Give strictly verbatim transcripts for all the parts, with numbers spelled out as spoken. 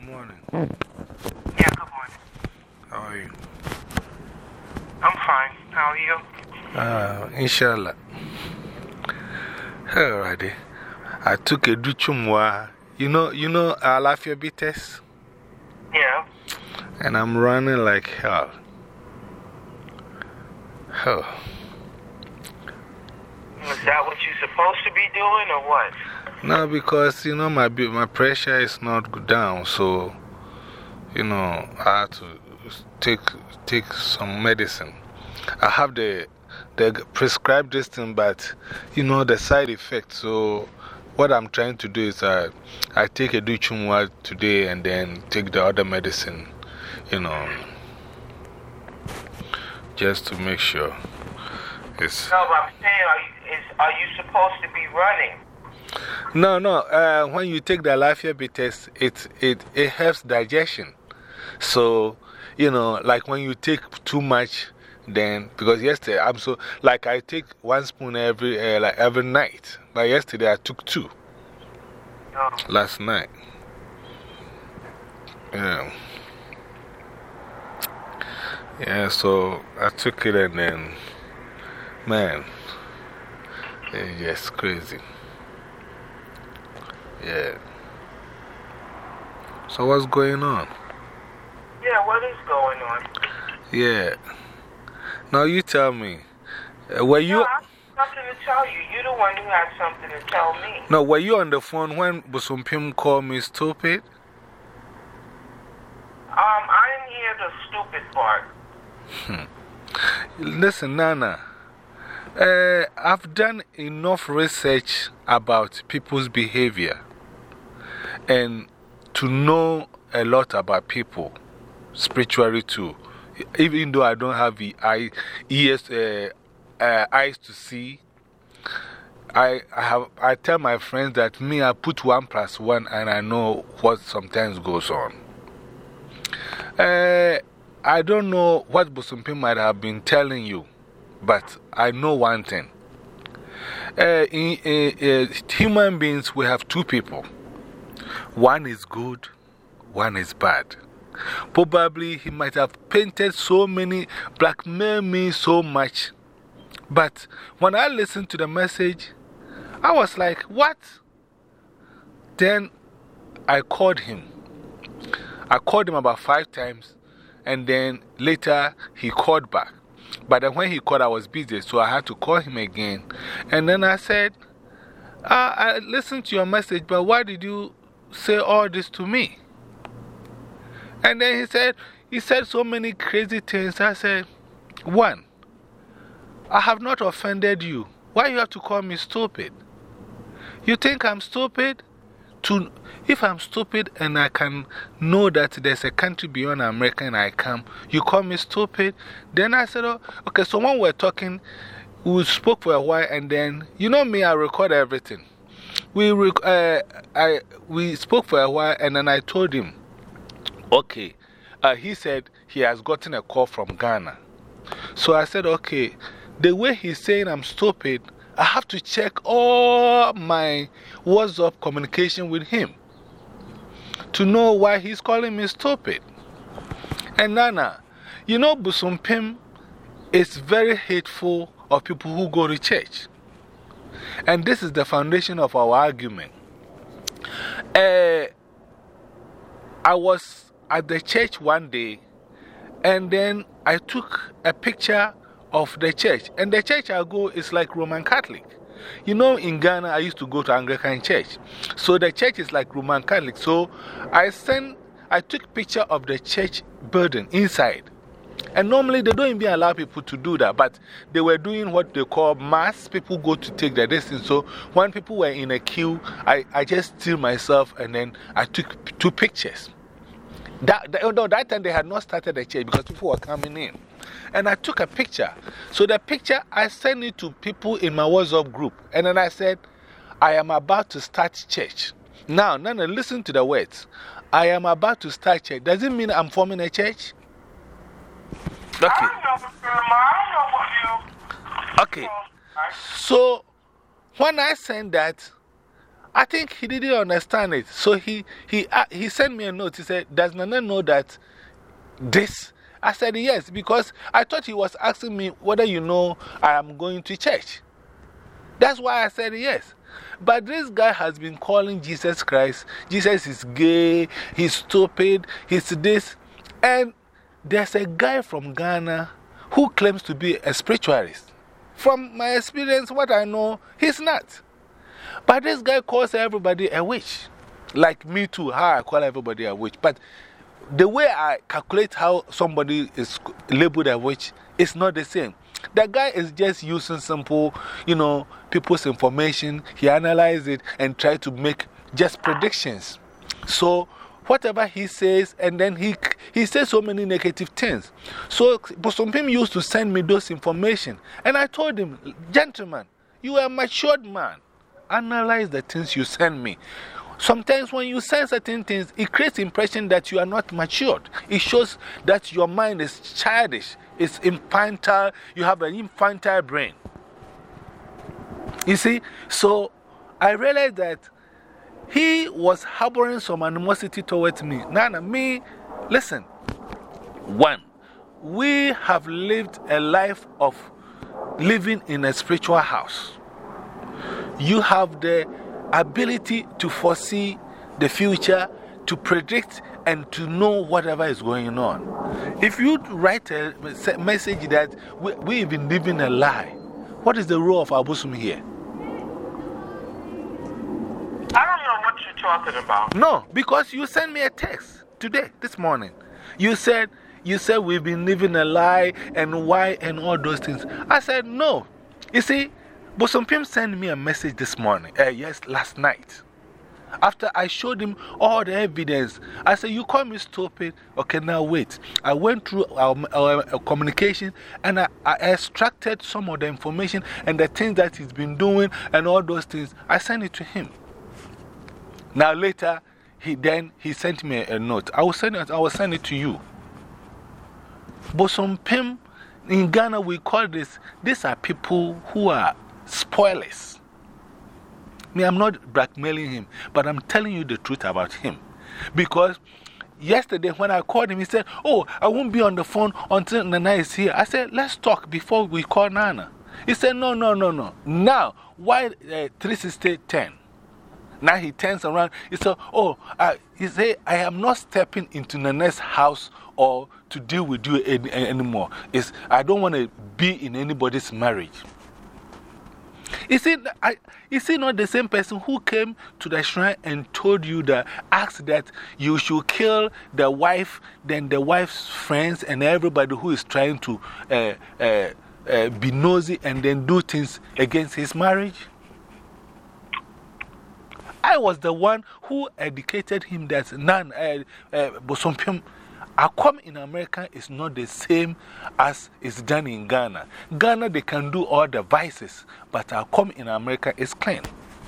morning. Yeah, good morning. How are you? I'm fine. How are you? Uh, inshallah. Alrighty. I took a duchumwa. You know, you know, Alafia bitters? Yeah. And I'm running like hell. Oh. Is that what you're supposed to be doing or what? No, because, you know, my, my pressure is not down. So, you know, I have to take, take some medicine. I have the, the prescribed this thing, but, you know, the side effect. So, what I'm trying to do is I, I take a duchumwa today and then take the other medicine, you know, just to make sure it's. No, but I'm saying, are you, is, are you supposed to be running? No, no. Uh, when you take the Alafia bitters, it, it, it helps digestion. So, you know, like when you take too much, then, because yesterday, I'm so, like I take one spoon every, uh, like every night. But yesterday I took two. Oh. Last night. Yeah. Yeah, so I took it and then, man, it's just crazy. Yeah. So what's going on? Yeah, what is going on? Yeah. Now you tell me. Uh, were you. No, I have nothing to tell you. You're the one who has something to tell me. No, were you on the phone when Busumpim called me stupid? Um, I didn't hear the stupid part. Hmm. Listen, Nana. Uh, I've done enough research about people's behavior and to know a lot about people, spiritually too. Even though I don't have the eye, ears, uh, uh, eyes to see, I, I, have, I tell my friends that me, I put one plus one and I know what sometimes goes on. Uh, I don't know what Busumpim might have been telling you, but I know one thing. Uh, in, uh, uh, human beings, we have two people. One is good, one is bad. Probably he might have painted so many, blackmailed me so much. But when I listened to the message, I was like, what? Then I called him. I called him about five times, and then later he called back. But then when he called, I was busy, so I had to call him again. And then I said, ah, I listened to your message, but why did you say all this to me? And then he said, he said so many crazy things. I said, one, I have not offended you. Why you have to call me stupid? You think I'm stupid? To, if I'm stupid and I can know that there's a country beyond America and I come, you call me stupid? Then I said, oh, okay, so when we're talking, we spoke for a while and then, you know me, I record everything. We, rec uh, I, we spoke for a while and then I told him, okay, uh, he said he has gotten a call from Ghana. So I said, okay, the way he's saying I'm stupid, I have to check all my WhatsApp communication with him to know why he's calling me stupid. And Nana, you know, Busumpim is very hateful of people who go to church. And this is the foundation of our argument. Uh, I was at the church one day, and then I took a picture of the church. And the church I go is like Roman Catholic. You know, in Ghana, I used to go to Anglican church. So the church is like Roman Catholic. So I sent, I took a picture of the church building inside. And normally they don't even allow people to do that. But they were doing what they call mass. People go to take the distance. So when people were in a queue, I, I just still myself and then I took two pictures. That, that, no, that time they had not started the church because people were coming in. And I took a picture. So the picture, I sent it to people in my WhatsApp group. And then I said, I am about to start church. Now, Nana, listen to the words. I am about to start church. Does it mean I'm forming a church? Okay. I don't know, I don't know what you. Okay. So, when I sent that, I think he didn't understand it. So he, he, uh, he sent me a note. He said, does Nana know that this? I said, yes, because I thought he was asking me whether you know I am going to church. That's why I said yes. But this guy has been calling Jesus Christ. Jesus is gay, he's stupid, he's this. And there's a guy from Ghana who claims to be a spiritualist. From my experience, what I know, he's not. But this guy calls everybody a witch. Like me too, how I call everybody a witch. But the way I calculate how somebody is labeled a witch is not the same. The guy is just using simple, you know, people's information. He analyzes it and tries to make just predictions. So, whatever he says, and then he, he says so many negative things. So, some people used to send me those information. And I told him, gentlemen, you are a matured man. Analyze the things you send me. Sometimes when you say certain things, it creates the impression that you are not matured. It shows that your mind is childish, it's infantile, you have an infantile brain. You see, so I realized that he was harboring some animosity towards me. Nana, me, listen. One, we have lived a life of living in a spiritual house. You have the ability to foresee the future, to predict, and to know whatever is going on. If you write a message that we, we've been living a lie, what is the role of Abusum here? I don't know what you're talking about. No, because you sent me a text today, this morning. You said, you said we've been living a lie and why and all those things. I said, no. You see, but some people sent me a message this morning, uh, yes, last night. After I showed him all the evidence, I said, you call me stupid. Okay, now wait. I went through our, our, our communication and I, I extracted some of the information and the things that he's been doing and all those things. I sent it to him. Now later, he then he sent me a, a note. I will send it, I will send it to you. But some people in Ghana, we call this, these are people who are spoilers. Me, I'm not blackmailing him, but I'm telling you the truth about him. Because yesterday when I called him, he said, oh, I won't be on the phone until Nana is here. I said, let's talk before we call Nana. He said, no, no, no, no. Now, why uh, three sixty ten? Now he turns around. He said, oh, uh, he said, I am not stepping into Nana's house or to deal with you any, anymore. It's, I don't want to be in anybody's marriage. Is it, I, is it not the same person who came to the shrine and told you that, asked that you should kill the wife, then the wife's friends, and everybody who is trying to uh, uh, uh, be nosy and then do things against his marriage? I was the one who educated him that none, uh, uh, Bosompium. Akom in America is not the same as is done in Ghana. Ghana, they can do all the vices, but Akom in America is clean.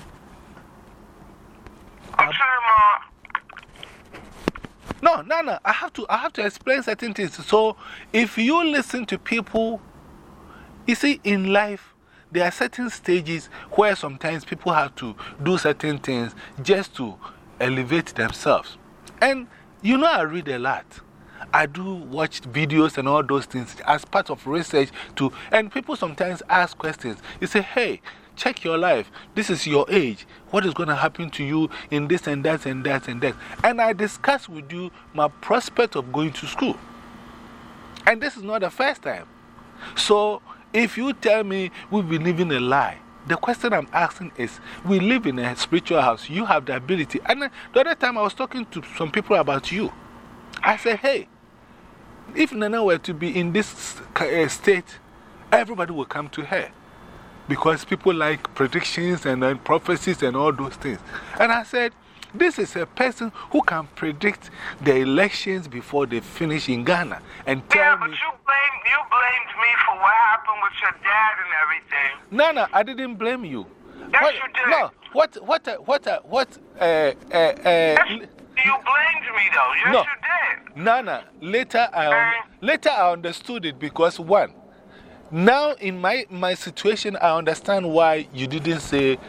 I'm sorry, No, no, no. I have to, I have to explain certain things. So, if you listen to people, you see, in life, there are certain stages where sometimes people have to do certain things just to elevate themselves. And you know, I read a lot. I do watch videos and all those things as part of research too. And people sometimes ask questions. You say, hey, check your life. This is your age. What is going to happen to you in this and that and that and that? And I discuss with you my prospect of going to school. And this is not the first time. So, if you tell me we've been living a lie, the question I'm asking is, we live in a spiritual house. You have the ability. And the other time I was talking to some people about you. I said, hey, if Nana were to be in this uh, state, everybody will come to her. Because people like predictions and uh, prophecies and all those things. And I said, this is a person who can predict the elections before they finish in Ghana. And tell yeah, but me, you blamed, you blamed me for what happened with your dad and everything. No, no, I didn't blame you. Yes, what, you did. No, what, what, uh, what, uh, what, uh, uh, uh, yes, you blamed me, though. Yes, no. you did. Nana, later I, un later I understood it because, one, now in my, my situation, I understand why you didn't say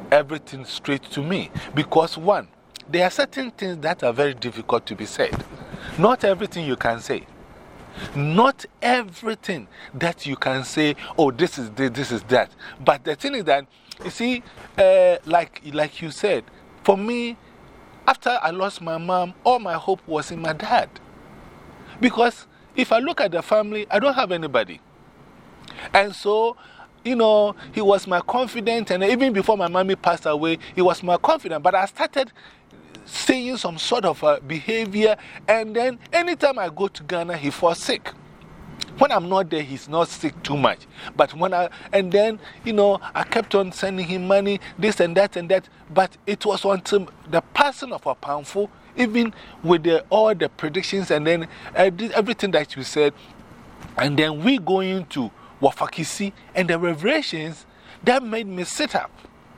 everything straight to me. Because, one, there are certain things that are very difficult to be said. Not everything you can say. Not everything that you can say, oh, this is this, this is that. But the thing is that, you see, uh, like, like you said, for me, after I lost my mom, all my hope was in my dad. Because if I look at the family, I don't have anybody. And so, you know, he was my confidant, and even before my mommy passed away, he was my confidant. But I started seeing some sort of uh, behavior, and then anytime I go to Ghana, he falls sick. When I'm not there, he's not sick too much. But when I, and then, you know, I kept on sending him money, this and that and that. But it was until the passing of Apamfo, even with the, all the predictions and then uh, everything that you said, and then we going to Wafakisi and the revelations that made me sit up.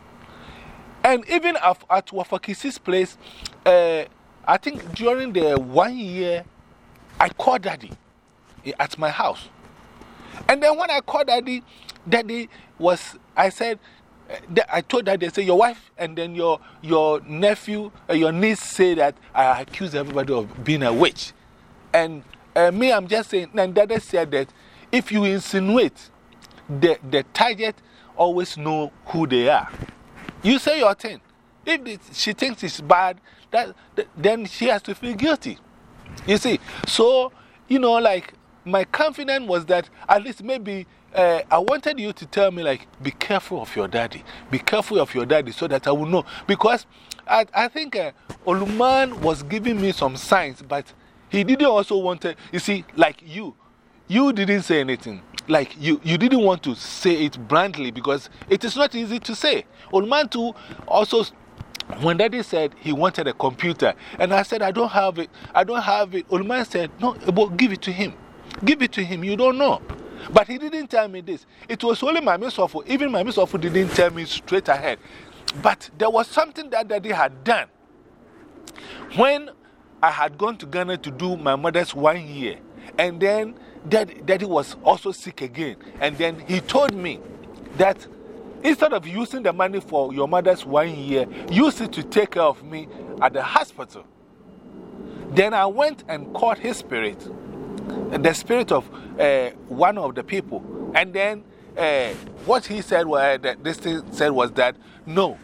And even at, at Wafakisi's place, uh, I think during the one year, I called Daddy at my house. And then when I called Daddy, Daddy was, I said, I told Daddy, I said, your wife and then your, your nephew, uh, your niece say that I accuse everybody of being a witch. And uh, me, I'm just saying, and Daddy said that if you insinuate, the, the target always know who they are. You say your thing. If it, she thinks it's bad, that, that, then she has to feel guilty. You see, so, you know, like, my confidence was that at least maybe uh, I wanted you to tell me, like, be careful of your daddy. Be careful of your daddy so that I will know. Because I, I think uh, Oluman was giving me some signs, but he didn't also want to, you see, like you, you didn't say anything. Like, you, you didn't want to say it bluntly because it is not easy to say. Oluman too also, when Daddy said he wanted a computer, and I said, I don't have it, I don't have it. Oluman said, no, but give it to him. Give it to him, you don't know. But he didn't tell me this. It was only my Miss Ofu. Even my Miss Ofu didn't tell me straight ahead. But there was something that Daddy had done. When I had gone to Ghana to do my mother's one year, and then Daddy, Daddy was also sick again. And then he told me that instead of using the money for your mother's one year, use it to take care of me at the hospital. Then I went and called his spirit, the spirit of uh, one of the people. And then uh, what he said, was, uh, this thing said was that, no,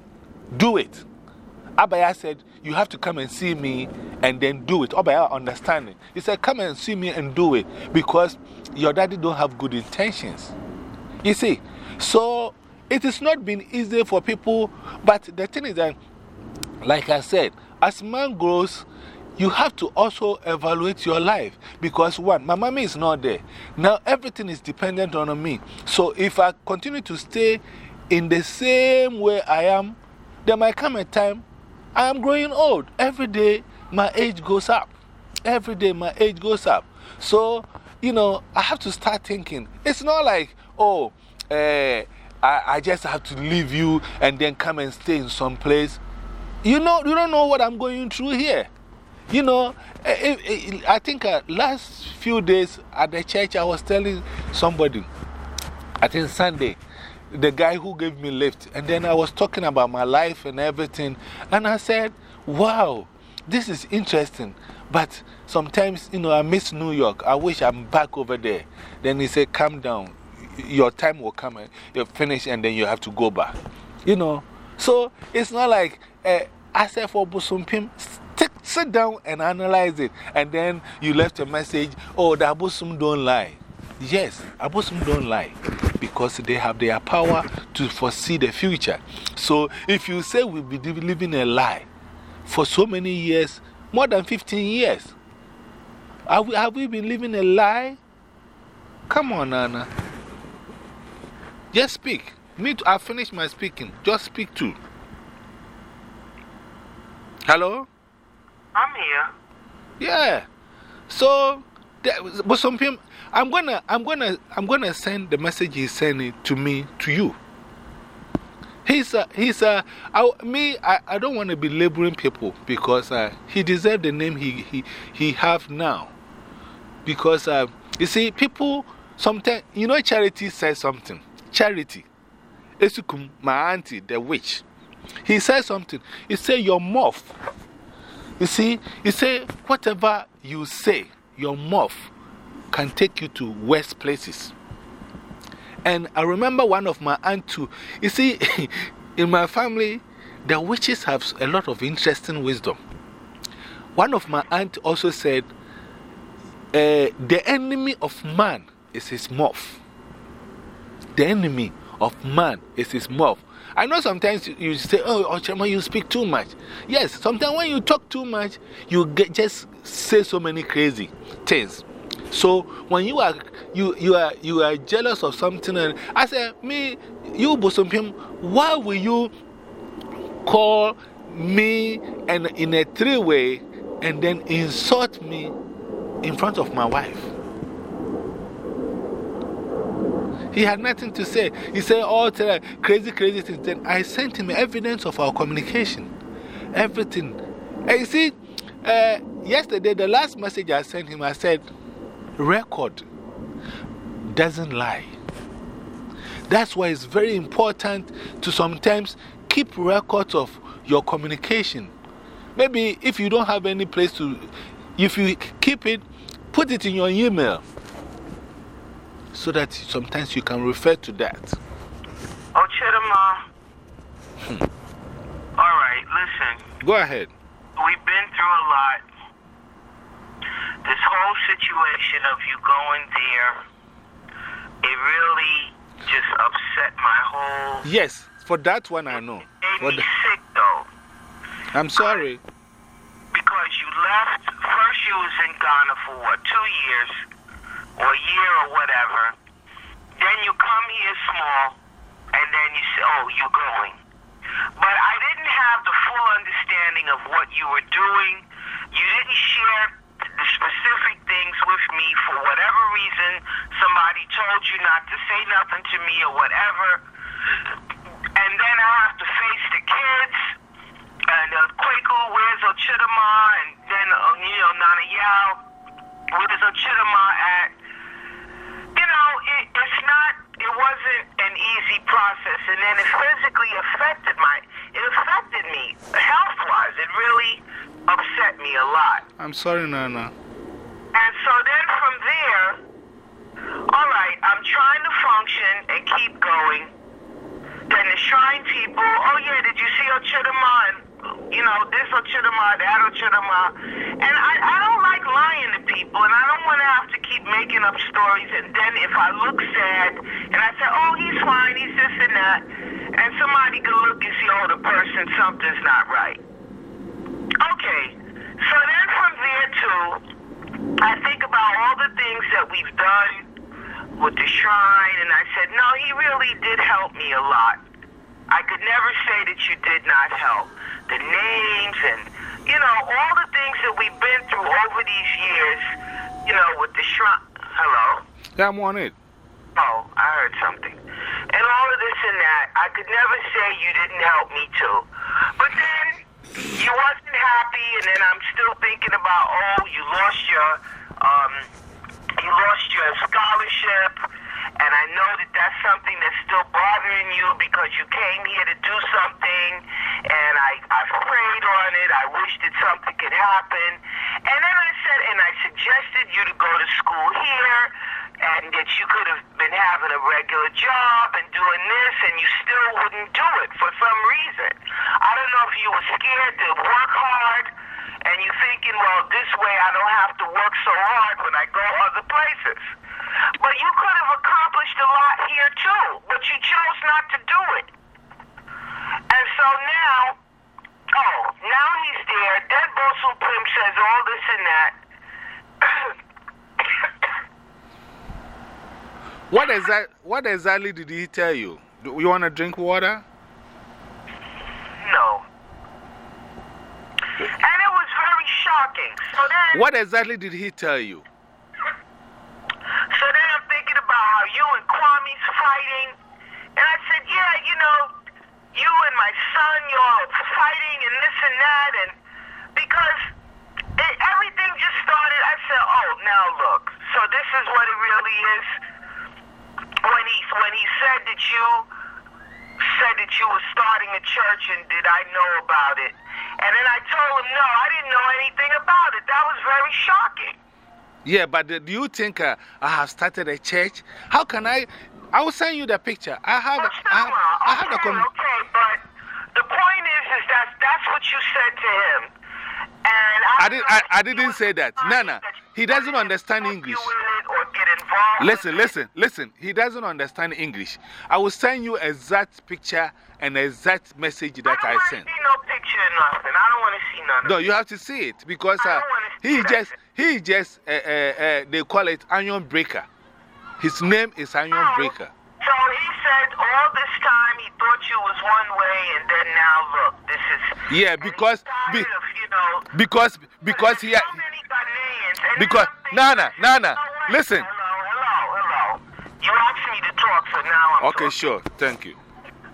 do it. Abaya said, you have to come and see me and then do it. Abaya understanding. He said, come and see me and do it because your daddy don't have good intentions. You see, so it has not been easy for people, but the thing is that, like I said, as man grows, you have to also evaluate your life because, one, my mommy is not there. Now, everything is dependent on me. So, if I continue to stay in the same way I am, there might come a time I am growing old. Every day, my age goes up. Every day, my age goes up. So, you know, I have to start thinking. It's not like, oh, uh, I, I just have to leave you and then come and stay in some place. You know, you don't know what I'm going through here. You know, it, it, I think uh, last few days at the church, I was telling somebody, I think Sunday, the guy who gave me lift, and then I was talking about my life and everything, and I said, wow, this is interesting, but sometimes, you know, I miss New York. I wish I'm back over there. Then he said, calm down. Your time will come and you'll finish, and then you have to go back. You know, so it's not like uh, I said for Busumpim. Sit down and analyze it. And then you left a message, oh, the Abosum don't lie. Yes, Abosum don't lie because they have their power to foresee the future. So if you say we've been living a lie for so many years, more than fifteen years, have we, have we been living a lie? Come on, Nana. Just speak. Me too, I finished my speaking. Just speak too. Hello? I'm here. Yeah. So, but some people, I'm gonna, I'm gonna, I'm gonna send the message he's sending to me to you. He's a, he's a, I, me, I, I don't want to be labeling people because uh, he deserves the name he, he, he have now. Because, uh, you see, people sometimes, you know, charity says something. Charity. Esukum, my auntie, the witch. He said something. He said, your mouth. You see, he said, whatever you say, your mouth can take you to worse places. And I remember one of my aunts too. You see, in my family, the witches have a lot of interesting wisdom. One of my aunts also said, uh, the enemy of man is his mouth. The enemy of man is his mouth. I know sometimes you, you say, oh, Ochema, you speak too much. Yes, sometimes when you talk too much, you get, just say so many crazy things. So when you are, you, you are, you are jealous of something, and I say, me, you, Bosompim, why will you call me and in a three way and then insult me in front of my wife? He had nothing to say. He said all the crazy, crazy things. Then I sent him evidence of our communication. Everything. And you see, uh, yesterday, the last message I sent him, I said, record doesn't lie. That's why it's very important to sometimes keep records of your communication. Maybe if you don't have any place to, if you keep it, put it in your email, so that sometimes you can refer to that. Oh, Chidama. Hmm. All right, listen. Go ahead. We've been through a lot. This whole situation of you going there, it really just upset my whole... Yes, for that one I know. It for made me sick, though. I'm sorry. Because you left, first you was in Ghana for what, two years? Or a year or whatever. Then you come here small, and then you say, oh, you're going. But I didn't have the full understanding of what you were doing. You didn't share the specific things with me for whatever reason. Somebody told you not to say nothing to me or whatever. And then I have to face the kids. And uh, Kwaku, where's Ochidama? And then, uh, you know, Nana Yao, where's Ochidama at? You know, it, it's not, it wasn't an easy process. And then it physically affected my, it affected me health-wise. It really upset me a lot. I'm sorry, Nana. And so then from there, all right, I'm trying to function and keep going. Then the shrine people, oh yeah, did you see Ochidama? And, you know, this Ochidama, that Ochidama. And I, I don't like lying to people, and I don't want to have to keep making up stories. And then if I look sad, and I say, oh, he's fine, he's this and that, and somebody can look and see, oh, the person, something's not right. Okay, so then from there, too, I think about all the things that we've done with the shrine, and I said, no, he really did help me a lot. I could never say that you did not help. The names and, you know, all the things that we've been through over these years, you know, with the shrine. Hello? Yeah, I'm on it. Oh, I heard something. And all of this and that, I could never say you didn't help me too. But then you wasn't happy, and then I'm still thinking about, oh, you lost your, um, you lost your scholarship, and I know that that's something that's still bothering you because you came here to do something, and I, I prayed on it. I wished that something could happen. And then I said, and I suggested you to go to school here, and that you could have been having a regular job and doing this, and you still wouldn't do it for some reason. I don't know if you were scared to work hard, and you thinking, well, this way I don't have to work so hard when I go other places. But you could have accomplished a lot here too, but you chose not to do it. And so now, oh, now he's there. Then Bosu Pim says all this and that. What, exa what exactly did he tell you? Do you want to drink water? No. And it was very shocking. So then, what exactly did he tell you? So then I'm thinking about how you and Kwame's fighting. And I said, yeah, you know, you and my son, you're fighting and this and that. And because it, everything just started, I said, oh, now look. So this is what it really is. When he, when he said that you you were starting a church and did I know about it? And then I told him, no, I didn't know anything about it. That was very shocking. Yeah, but uh, do you think uh, I have started a church? How can I? I will send you the picture. I have, That's I have, okay, I have the com okay, but the point is, is that that's what you said to him. And I, I, did, I, I didn't say that. Nana, he doesn't understand English. Listen, listen, listen. He doesn't understand English. I will send you exact picture and exact message that I, I sent. don't want to see no picture or nothing. I don't want to see nothing. No, you have to see it because uh, he just, he just, uh, uh, uh, they call it Iron Breaker. His name is Iron oh, Breaker. So he said all this time he thought you was one way and then now look, this is. Yeah, because, be, of, you know, because, because he, so many Ghanaians. And because, Nana, Nana, listen. Hello, hello, hello. You asked me to talk, so now I'm Okay, talking. sure. Thank you.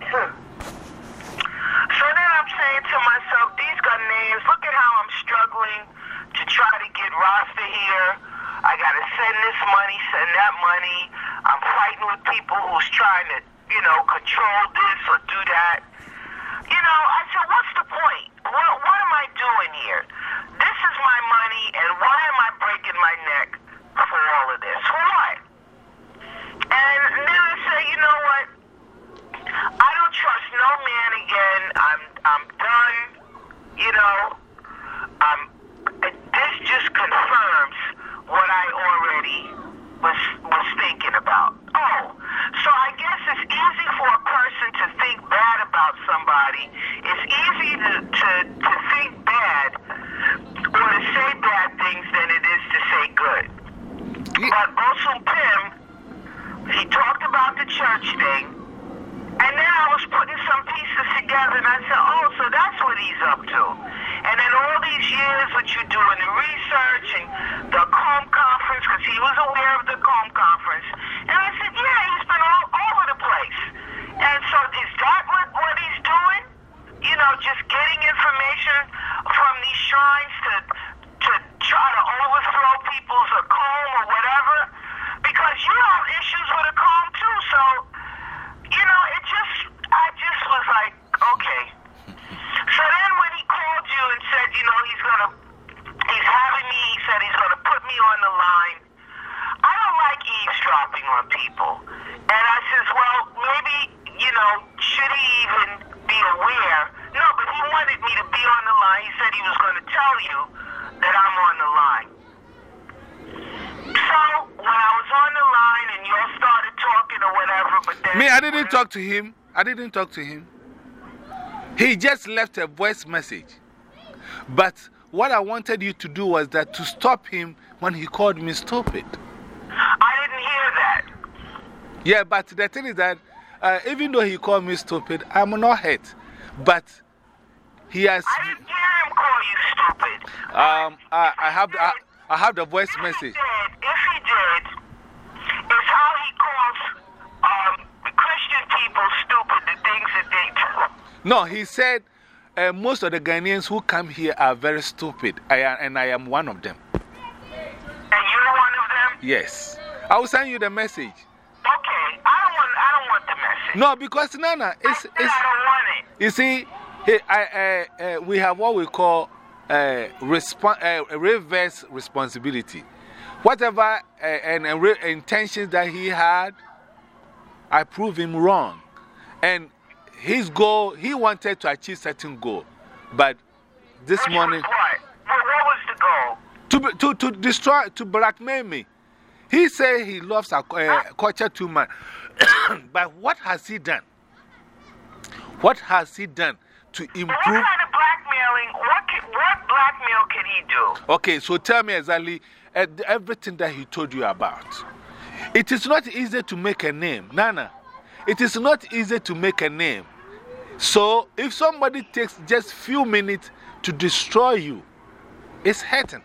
So then I'm saying to myself, these Ghanaians, look at how I'm struggling to try to get Rasta here. I got to send this money, send that money. I'm fighting with people who's trying to, you know, control this or do that. You know, I said, what's the point? What, what am I doing here? This is my money, and why am I breaking my neck for all of this? For what? And then I say, you know what? I don't trust no man again. I'm I'm done. You know, um, this just confirms what I already was was thinking about. Oh, so I guess it's easy for a person to think bad about somebody. It's easy to to, to think bad or to say bad things than it is to say good. But Osum Pim, he talked about the church thing. And then I was putting some pieces together, and I said, oh, so that's what he's up to. And then all these years what you doing the research and the Comb Conference, because he was aware of the Comb Conference. And I said, yeah, he's been all over the place. And so is that what, what he's doing? You know, just getting information from these shrines to, to try to overthrow people's uh, comb or whatever? Because you have issues with a comb, too, so... You know, it just, I just was like, okay. So then when he called you and said, you know, he's going to, he's having me, he said he's going to put me on the line. I don't like eavesdropping on people. And I says, well, maybe, you know, should he even be aware? No, but he wanted me to be on the line. He said he was going to tell you that I'm on the line. So, when I was on the line and you all started talking or whatever, but then... Me, I didn't talk to him. I didn't talk to him. He just left a voice message. But what I wanted you to do was that to stop him when he called me stupid. I didn't hear that. Yeah, but the thing is that uh, even though he called me stupid, I'm not hurt. But he has... I didn't hear him call you stupid. Um, I, I, have, I, I have the voice if message. He did, if he did, it's how he calls um, Christian people stupid, the things that they do. No, he said uh, most of the Ghanaians who come here are very stupid, I am, and I am one of them. And you're one of them? Yes. I will send you the message. Okay, I don't want, I don't want the message. No, because Nana, it's, I, it's, I don't want it. you see, he, I, uh, uh, we have what we call uh, respo uh, reverse responsibility. Whatever uh, and, uh, re intentions that he had, I prove him wrong. And his goal, he wanted to achieve certain goal. But this Which morning, was what? Well, what was the goal? to, to, to destroy, to blackmail me. He said he loves our uh, culture too much. But what has he done? What has he done to improve? What kind of blackmailing, what, can, what blackmail can he do? Okay, so tell me exactly uh, everything that he told you about. It is not easy to make a name, Nana. It is not easy to make a name. So if somebody takes just few minutes to destroy you, it's hurting.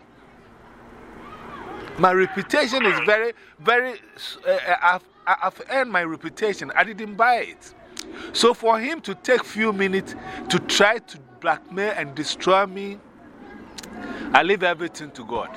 My reputation is very, very, uh, I've, I've earned my reputation. I didn't buy it. So for him to take few minutes to try to blackmail and destroy me, I leave everything to God.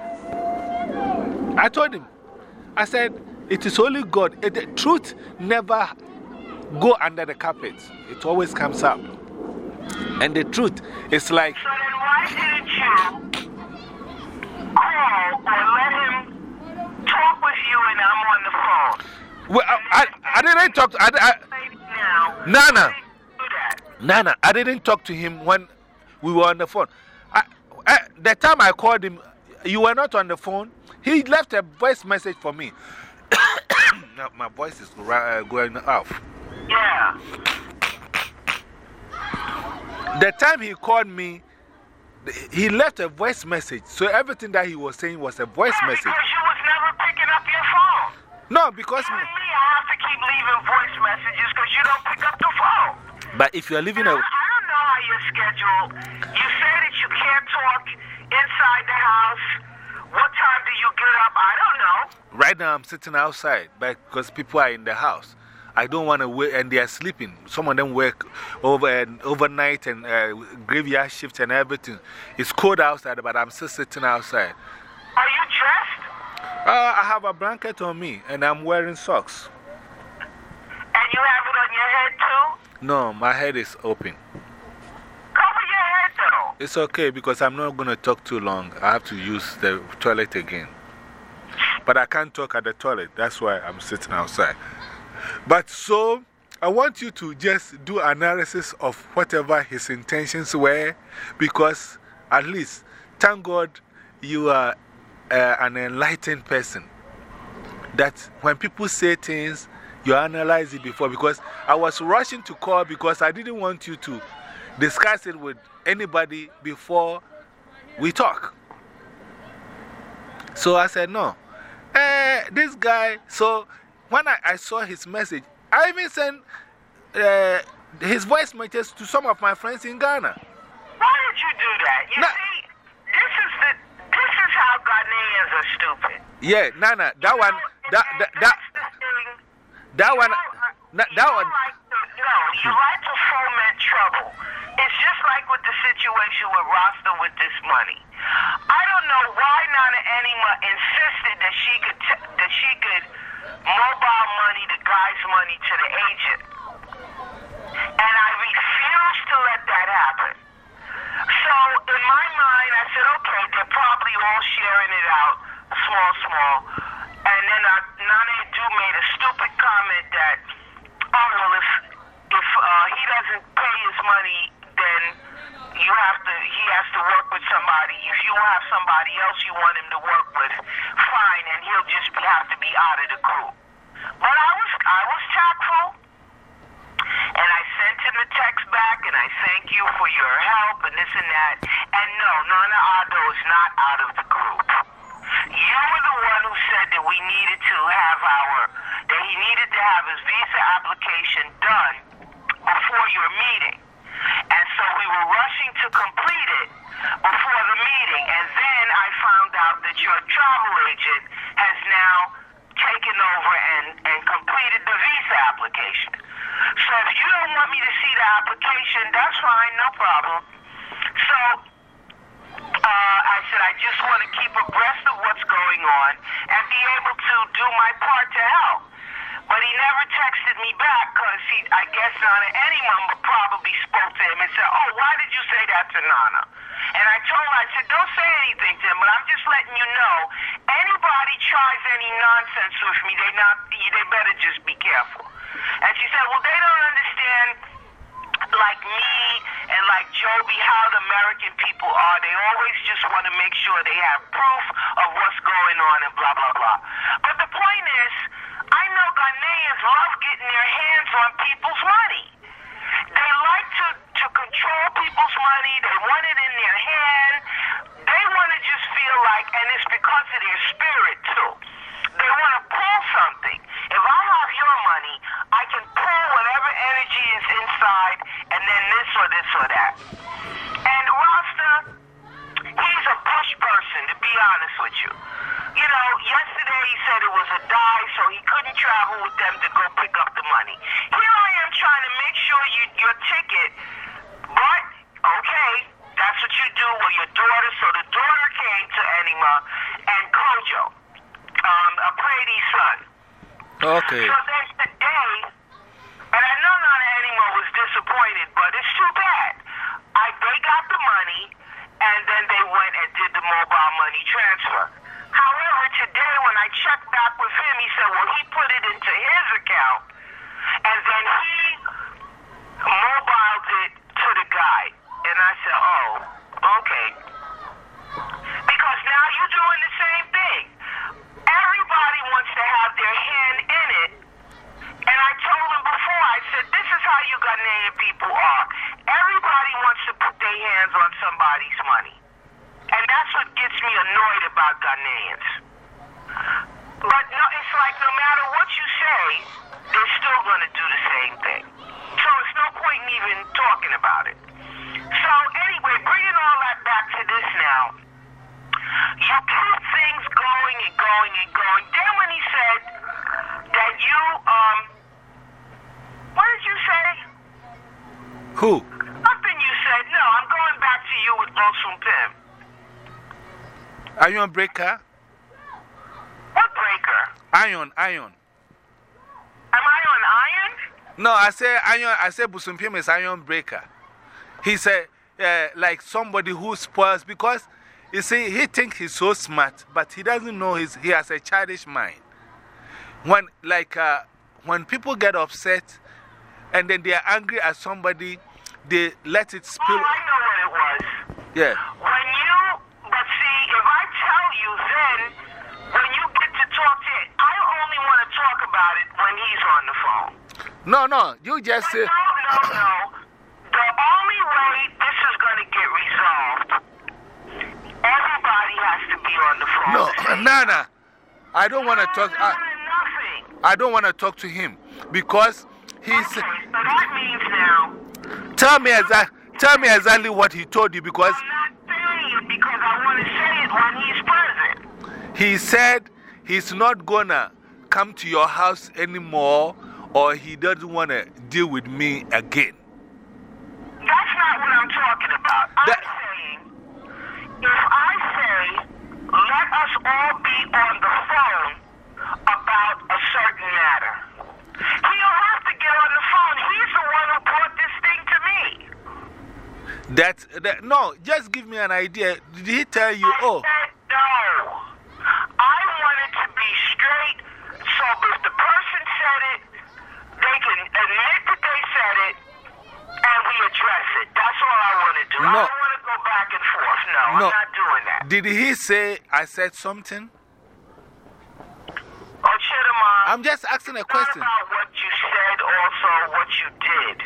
I told him, I said, it is only God. The truth never go under the carpet. It always comes up. And the truth is like. So then why didn't you call or let him talk with you and I'm on the phone? Well, I, I, I didn't talk to I, I, Nana. Nana, I didn't talk to him when we were on the phone. I, I, the time I called him, you were not on the phone. He left a voice message for me. Now, my voice is uh, going off. Yeah. The time he called me, he left a voice message. So everything that he was saying was a voice yeah, message. Because you was never picking up your phone. No, because me, me, I have to keep leaving voice messages because you don't pick up the phone. But if you're leaving a. I don't know how you're scheduled. You say that you can't talk inside the house. What time do you get up? I don't know. Right now, I'm sitting outside because people are in the house. I don't want to wait, and they are sleeping. Some of them work over and overnight and uh, graveyard shift and everything. It's cold outside, but I'm still sitting outside. Are you dressed? Uh, I have a blanket on me, and I'm wearing socks. And you have it on your head too? No, my head is open. Cover your head though. It's okay because I'm not going to talk too long. I have to use the toilet again. But I can't talk at the toilet. That's why I'm sitting outside. But so, I want you to just do analysis of whatever his intentions were, because at least, thank God, you are uh, an enlightened person. That when people say things, you analyze it before, because I was rushing to call because I didn't want you to discuss it with anybody before we talk. So I said, no. Uh, this guy, so when I, I saw his message, I even sent uh, his voice messages to some of my friends in Ghana. Why did you do that? You nah. see, this is, the, this is how Ghanaians are stupid. Yeah, Nana, that you one, know, that, that, that, that one, that, that one. Like to, no, you like to foment trouble. It's just like with the situation with Rasta with this money. I don't know why Nana Anima insisted that she could, t that she could mobile money, the guy's money, to the agent. And I refused to let that happen. So in my mind, I said, okay, they're probably all sharing it out, small, small. And then uh, Nana Du made a stupid comment that, oh, well, if, if uh, he doesn't pay his money, then you have to, he has to work with somebody. If you have somebody else you want him to work with, fine, and he'll just be, have to be out of the crew. But I was, I was tactful, and I sent him the text back, and I thank you for your help, and this and that. And no, Nana Addo is not out of the group. You were the one who said that we needed to have our, that he needed to have his visa application done before your meeting. And so we were rushing to complete it before the meeting. And then I found out that your travel agent has now taken over and, and completed the visa application. So if you don't want me to see the application, that's fine, no problem. So uh, I said I just want to keep abreast of what's going on and be able to do my part to help. But he never texted me back because he, I guess Nana Anyone probably spoke to him and said, oh, why did you say that to Nana? And I told her, I said, don't say anything to him, but I'm just letting you know, anybody tries any nonsense with me, they not, they better just be careful. And she said, well, they don't understand, like me and like Joby, how the American people are. They always just want to make sure they have proof of what's going on and blah, blah, blah. But the point is, I know Ghanaians love getting their hands on people's money. They like to, to control people's money. They want it in their hand. They want to just feel like, and it's because of their spirit too. They want to pull something. If I have your money, I can pull whatever energy is inside and then this or this or that. And Rasta, he's a push person, to be honest with you. You know, yesterday he said it was a die, so he couldn't travel with them to go pick up the money. Here I am trying to make sure you, your ticket, but, okay, that's what you do with your daughter. So the daughter came to Enima and Kojo, um, a Prade's son. Okay. So there's the day, and I know disappointed, but it's too bad. I, they got the money, and then they went and did the mobile money transfer. However, today when I checked back with him, he said, well, he put it into his account, and then he mobiled it to the guy. And I said, oh, okay. Because now you're doing the same thing. Everybody wants to have their hand in it. And I told him before, I said, this is how you Ghanaian people are. Everybody wants to put their hands on somebody's money. And that's what gets me annoyed about Ghanaians. But no, it's like no matter what you say, they're still going to do the same thing. So it's no point in even talking about it. So anyway, bringing all that back to this now, you keep things going and going and going. Then when he said that you, um, what did you say? Who? Nothing you said. No, I'm going back to you with Bosum Pim. Iron breaker? What breaker? Iron, iron. Am I on iron? No, I say iron, I say Busumpim is iron breaker. He said, uh, like somebody who spoils, because you see, he thinks he's so smart, but he doesn't know he's, he has a childish mind. When, like, uh, when people get upset and then they are angry at somebody, they let it spill. Oh, I know what it was. Yeah. When you, but see, if I tell you then, when you get to talk to it, I only want to talk about it when he's on the phone. No, no, you just say. No, no, no. The only way this is going to get resolved, everybody has to be on the phone. No, Nana, I don't want to talk. I, I don't want to talk to him because he's. Okay, so that means now. Tell me, exa tell me exactly what he told you because. I'm not saying it because I want to say it when he's present. He said he's not going to come to your house anymore or he doesn't want to deal with me again. That's not what I'm talking about. I'm That saying, if I say, let us all be on the phone about a certain matter, he'll have to get on the phone. He's the one who brought this thing to me. That, that, no, just give me an idea. Did he tell you, I oh? said no. I wanted to be straight, so if the person said it, they can admit that they said it, and we address it. That's all I want to do. No. I don't want to go back and forth. No, No. I'm not doing that. Did he say I said something? Oh, Chidama, I'm just asking a it's question. not about what you said, also what you did.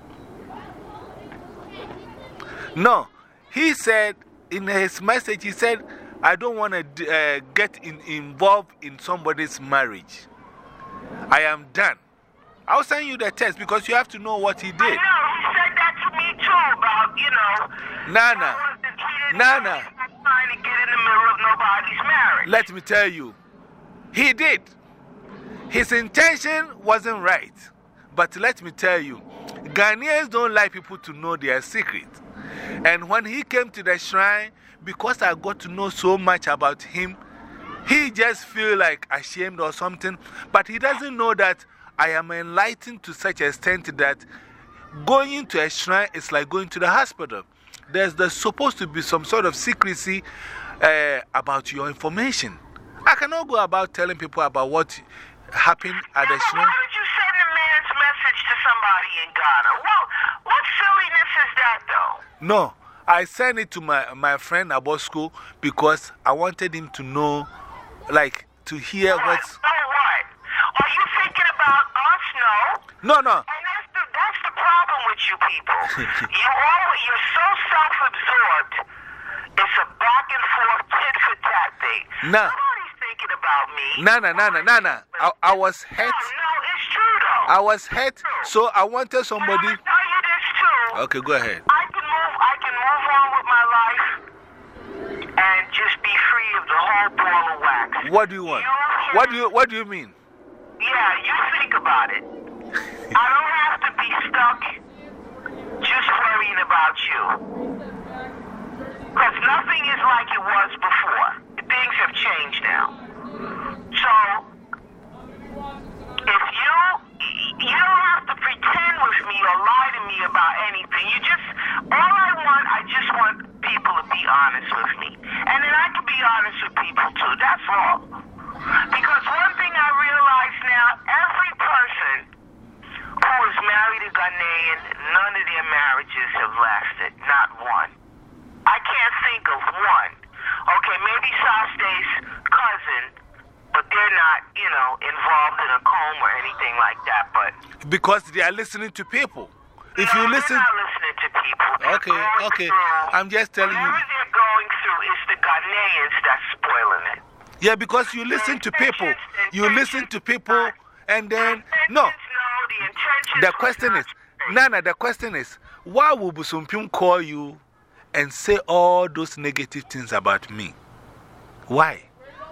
No, he said in his message, he said, I don't want to uh, get in, involved in somebody's marriage. I am done. I'll send you the text because you have to know what he did. I know, he said that to me too about, you know. Nana, Nana, he's not trying to get in the middle of nobody's marriage. let me tell you, he did. His intention wasn't right. But let me tell you, Ghanaians don't like people to know their secret. And when he came to the shrine, because I got to know so much about him, he just feel like ashamed or something. But he doesn't know that I am enlightened to such extent that going to a shrine is like going to the hospital. There's, there's supposed to be some sort of secrecy uh, about your information. I cannot go about telling people about what happened at the Yeah, but shrine. why did you send a man's message to somebody in Ghana? Well, what silliness is that, though? No, I sent it to my, my friend about school because I wanted him to know, like, to hear What? what's. So what? Are you thinking about us? No. No, no. And that's the, that's the problem with you people. you always, you're so self-absorbed. It's a back and forth tit for tat thing. Nah. Nobody's thinking about me. Nana, Nana, Nana. I, I was No, hurt. no, it's true though. I was hurt, so I wanted somebody. And I will tell you this too. Okay, go ahead. I can move. I can move on with my life and just be free of the whole ball of wax. What do you want? You What do you, what do you mean? Yeah, you think about it. I don't have to be stuck just worrying about you. Because nothing is like it was before. Things have changed now. So, if you, you don't have to pretend with me or lie to just want people to be honest with me. And then I can be honest with people too. That's all. Because one thing I realize now, every person who is married a Ghanaian, none of their marriages have lasted. Not one. I can't think of one. Okay, maybe Saste's cousin, but they're not, you know, involved in a coma or anything like that. But because they are listening to people. If no, you listen, they're not listening to people. They're okay, okay. Through, I'm just telling you. Whatever they're going through is the Ghanaians that's spoiling it. Yeah, because you listen to people. You listen to people, and then no. The question is, Nana. The question is, why will Busumpim call you and say all those negative things about me? Why?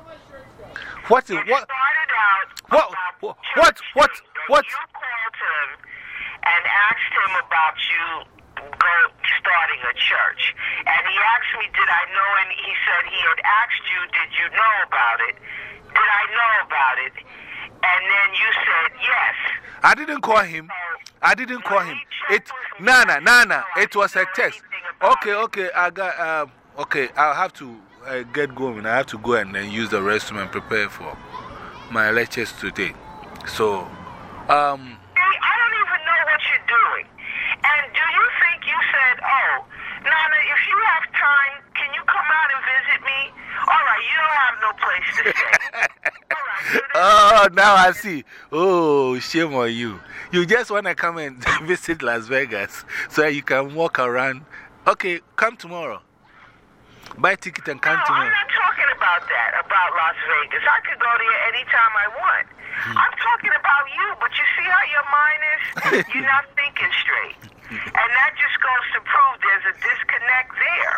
What is what? What? What? What? What? What? You called him and asked him about you go starting a church, and he asked me, "Did I know?" And he said he had asked you, "Did you know about it? Did I know about it?" And then you said yes. I didn't call him. I didn't call him. It, Nana, Nana, it was a test. Okay, okay, I got, uh, okay, I'll have to uh, get going. I have to go and then use the restroom and prepare for my lectures today. So, um. I don't even know what you're doing. And do you think you said, oh, Nana, if you have time, can you come out and visit me? All right, you don't have no place to stay. All right, oh, now I see. Oh, shame on you. You just want to come and visit Las Vegas so you can walk around. Okay, come tomorrow. Buy a ticket and come no, tomorrow. I'm not talking about that, about Las Vegas. I could go there anytime I want. Hmm. I'm talking about you, but you see how your mind is? You're not thinking straight. And that just goes to prove there's a disconnect there.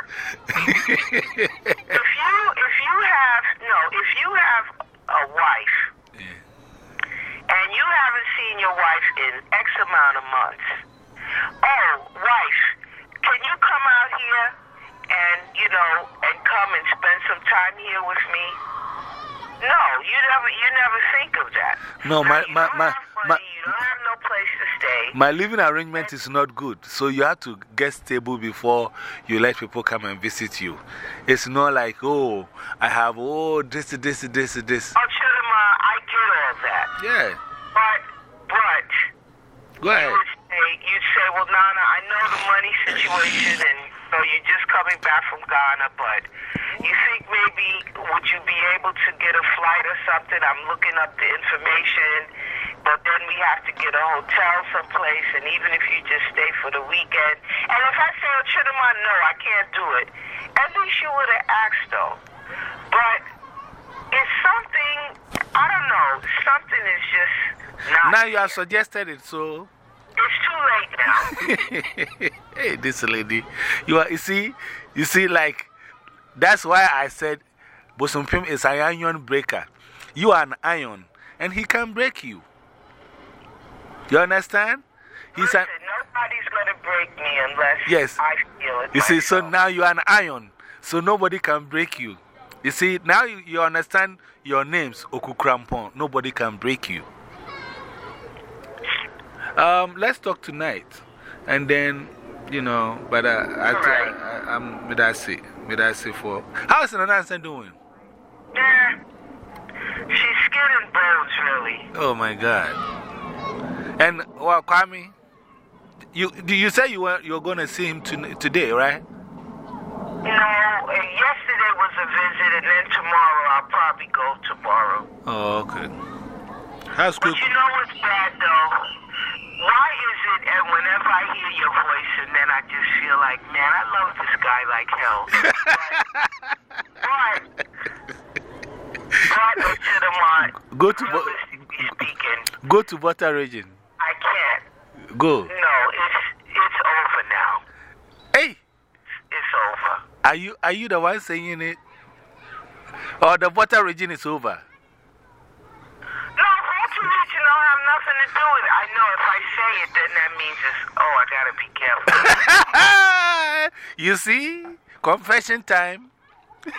if you if you have, no, if you have a wife, Yeah. and you haven't seen your wife in X amount of months, oh, wife, can you come out here and, you know, and come and spend some time here with me? No, you never, you never think of that. No, now, my, you my, don't my, have money, my, you don't have no place to stay. my living arrangement is not good. So you have to get stable before you let people come and visit you. It's not like, oh, I have, oh, this, this, this, this. Oh, Chidama, I get all that. Yeah. But, but, Go ahead. You would say, you'd say, well, Nana, I know the money situation and so you're just coming back from Ghana, but you think maybe would you be able to get a flight or something? I'm looking up the information, but then we have to get a hotel someplace, and even if you just stay for the weekend. And if I say, oh, Chidama, no, I can't do it, at least you would have asked, though. But it's something, I don't know, something is just not. Now you have suggested it, so. It's too late now. Hey, this lady. You, are, you see, you see, like, that's why I said Bosumpim is an iron breaker. You are an iron, and he can break you. You understand? He's Listen, an, nobody's going to break me unless yes. I feel it. You see, so myself. now you are an iron, so nobody can break you. You see, now you, you understand your names, Okukrampon. Nobody can break you. Um, let's talk tonight. And then, you know, but I, I, right. I, I, I'm with that say, with that say for. How's Nanasa doing? Yeah. She's skin and bones, really. Oh my God. And, well, Kwame, you, you say you were, you're going to see him to, today, right? No, uh, yesterday was a visit, and then tomorrow I'll probably go tomorrow. Oh, okay. How's But good? you know what's bad, though? Why is it, and whenever I hear your voice, and then I just feel like, man, I love this guy like hell. But, but, but to the mark, Go to, realistically speaking, go to Butter Region. I can't. Go. No, it's, it's over now. Hey! It's over. Are you, are you the one saying it? Or the Butter Region is over? No, Vulture Region don't have nothing to do with it. I know if I say it, then that means it's, oh, I gotta be careful. You see? Confession time. No,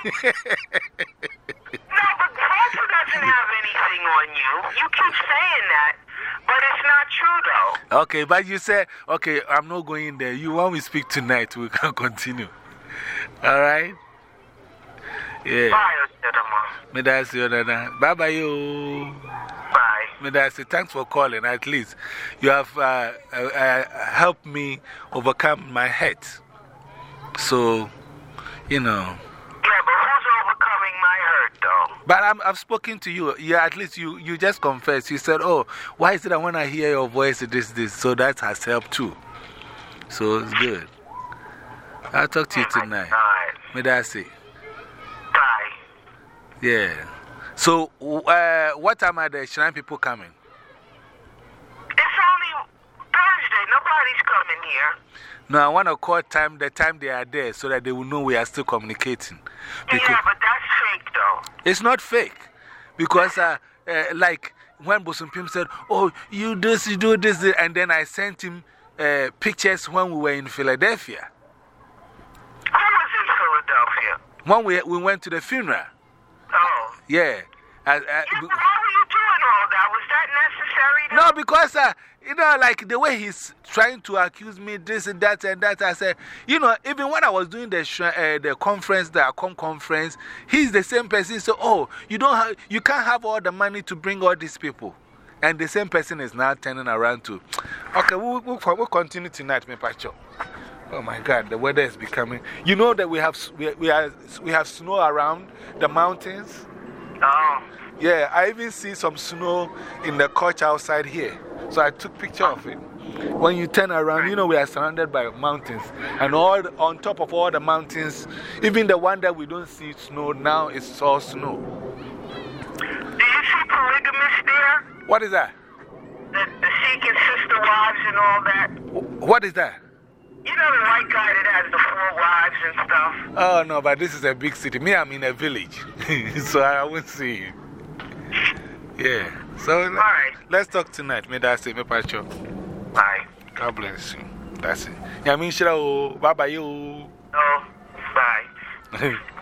but Vulture doesn't have anything on you. You keep saying that, but it's not true, though. Okay, but you said, okay, I'm not going there. You want me to speak tonight, we can continue. All right? Yeah. Bye, Osama. May I say, bye bye, you. Bye. May I say, thanks for calling. At least you have uh, uh, uh, helped me overcome my hurt. So, you know. Yeah, but who's overcoming my hurt, though? But I'm, I've spoken to you. Yeah, at least you, you just confessed. You said, oh, why is it I want to hear your voice, this, this. So that has helped too. So it's good. I'll talk to you tonight. May I say? Bye. Yeah. So, uh, what time are the Shrine people coming? It's only Thursday. Nobody's coming here. No, I want to call time the time they are there so that they will know we are still communicating. Because yeah, but that's fake, though. It's not fake. Because, uh, uh, like, when Bosumpim said, oh, you do this, you do this, this, and then I sent him uh, pictures when we were in Philadelphia. Who was in Philadelphia? When we, we went to the funeral. Oh. Yeah. Uh, uh, yeah, but why were you doing all that? Was that necessary? Though? No, because, uh, you know, like the way he's trying to accuse me, this and that and that, I said, you know, even when I was doing the, uh, the conference, the Acom conference, he's the same person. So, oh, you, don't have, you can't have all the money to bring all these people. And the same person is now turning around to, okay, we'll, we'll, we'll continue tonight, my Pacho. Oh my God, the weather is becoming. You know that we have, we, we, are, we have snow around the mountains? Oh. Yeah, I even see some snow in the couch outside here. So I took a picture of it. When you turn around, you know we are surrounded by mountains. And all the, on top of all the mountains, even the one that we don't see snow now, it's all snow. Do you see polygamists there? What is that? The, the seeking sister wives and all that. What is that? You know the white guy that has the four wives and stuff? Oh, no, but this is a big city. Me, I'm in a village. So I won't see you. Yeah. So all right. Let's talk tonight. May I say, me Pacho. Bye. God bless you. That's it. Yamin Shira, bye bye you. Oh, bye.